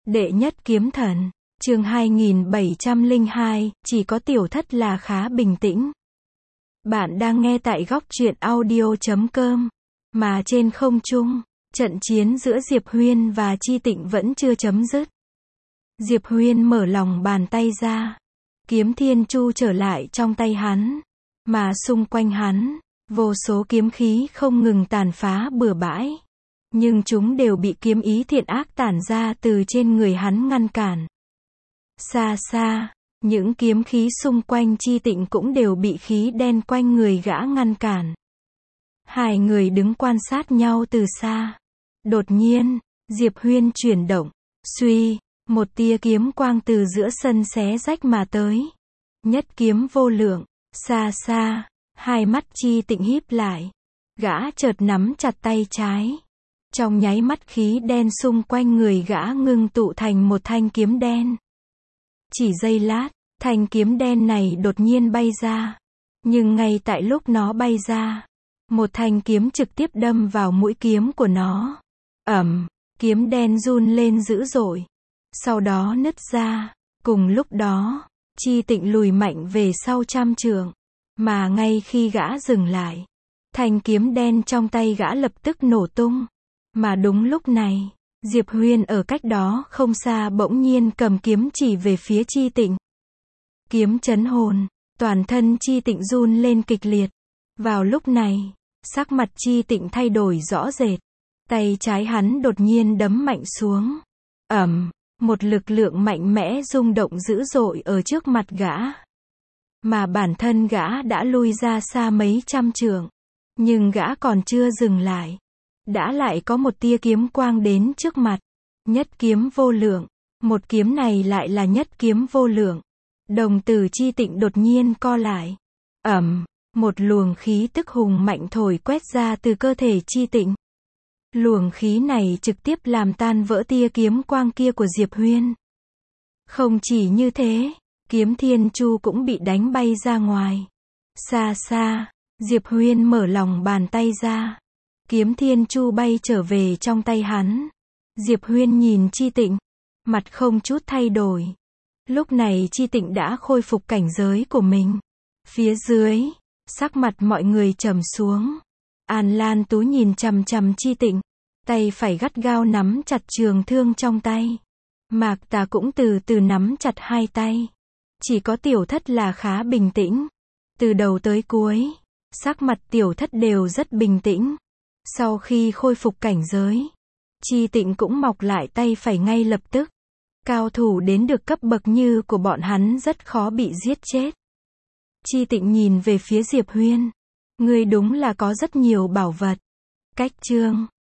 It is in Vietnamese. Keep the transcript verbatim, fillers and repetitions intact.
Đệ nhất kiếm thần, chương hai nghìn bảy trăm lẻ hai, chỉ có tiểu thất là khá bình tĩnh. Bạn đang nghe tại góc truyện audio chấm com, mà trên không trung, trận chiến giữa Diệp Huyên và Chi Tịnh vẫn chưa chấm dứt. Diệp Huyên mở lòng bàn tay ra, kiếm thiên chu trở lại trong tay hắn, mà xung quanh hắn, vô số kiếm khí không ngừng tàn phá bừa bãi. Nhưng chúng đều bị kiếm ý thiện ác tản ra từ trên người hắn ngăn cản. Xa xa, những kiếm khí xung quanh Chi Tịnh cũng đều bị khí đen quanh người gã ngăn cản. Hai người đứng quan sát nhau từ xa. Đột nhiên, Diệp Huyên chuyển động, suy, một tia kiếm quang từ giữa sân xé rách mà tới. Nhất kiếm vô lượng, xa xa, hai mắt Chi Tịnh híp lại. Gã chợt nắm chặt tay trái. Trong nháy mắt khí đen xung quanh người gã ngưng tụ thành một thanh kiếm đen. Chỉ giây lát, thanh kiếm đen này đột nhiên bay ra. Nhưng ngay tại lúc nó bay ra, một thanh kiếm trực tiếp đâm vào mũi kiếm của nó. Ầm, kiếm đen run lên dữ dội. Sau đó nứt ra. Cùng lúc đó, Chi Tịnh lùi mạnh về sau trăm trượng. Mà ngay khi gã dừng lại, thanh kiếm đen trong tay gã lập tức nổ tung. Mà đúng lúc này, Diệp Huyên ở cách đó không xa bỗng nhiên cầm kiếm chỉ về phía Chi Tịnh. Kiếm chấn hồn, toàn thân Chi Tịnh run lên kịch liệt. Vào lúc này, sắc mặt Chi Tịnh thay đổi rõ rệt. Tay trái hắn đột nhiên đấm mạnh xuống. Ầm, một lực lượng mạnh mẽ rung động dữ dội ở trước mặt gã. Mà bản thân gã đã lui ra xa mấy trăm trượng. Nhưng gã còn chưa dừng lại. Đã lại có một tia kiếm quang đến trước mặt. Nhất kiếm vô lượng. Một kiếm này lại là nhất kiếm vô lượng. Đồng tử Chi Tịnh đột nhiên co lại. Ầm, một luồng khí tức hùng mạnh thổi quét ra từ cơ thể Chi Tịnh. Luồng khí này trực tiếp làm tan vỡ tia kiếm quang kia của Diệp Huyên. Không chỉ như thế, kiếm thiên chu cũng bị đánh bay ra ngoài. Xa xa, Diệp Huyên mở lòng bàn tay ra. Kiếm thiên chu bay trở về trong tay hắn. Diệp Huyên nhìn Chi Tịnh, mặt không chút thay đổi. Lúc này Chi Tịnh đã khôi phục cảnh giới của mình. Phía dưới, sắc mặt mọi người trầm xuống. An Lan Tú nhìn chằm chằm Chi Tịnh, tay phải gắt gao nắm chặt trường thương trong tay. Mạc Tà cũng từ từ nắm chặt hai tay. Chỉ có tiểu thất là khá bình tĩnh. Từ đầu tới cuối, sắc mặt tiểu thất đều rất bình tĩnh. Sau khi khôi phục cảnh giới, Chi Tịnh cũng mọc lại tay phải ngay lập tức. Cao thủ đến được cấp bậc như của bọn hắn rất khó bị giết chết. Chi Tịnh nhìn về phía Diệp Huyên. Ngươi đúng là có rất nhiều bảo vật. Cách chương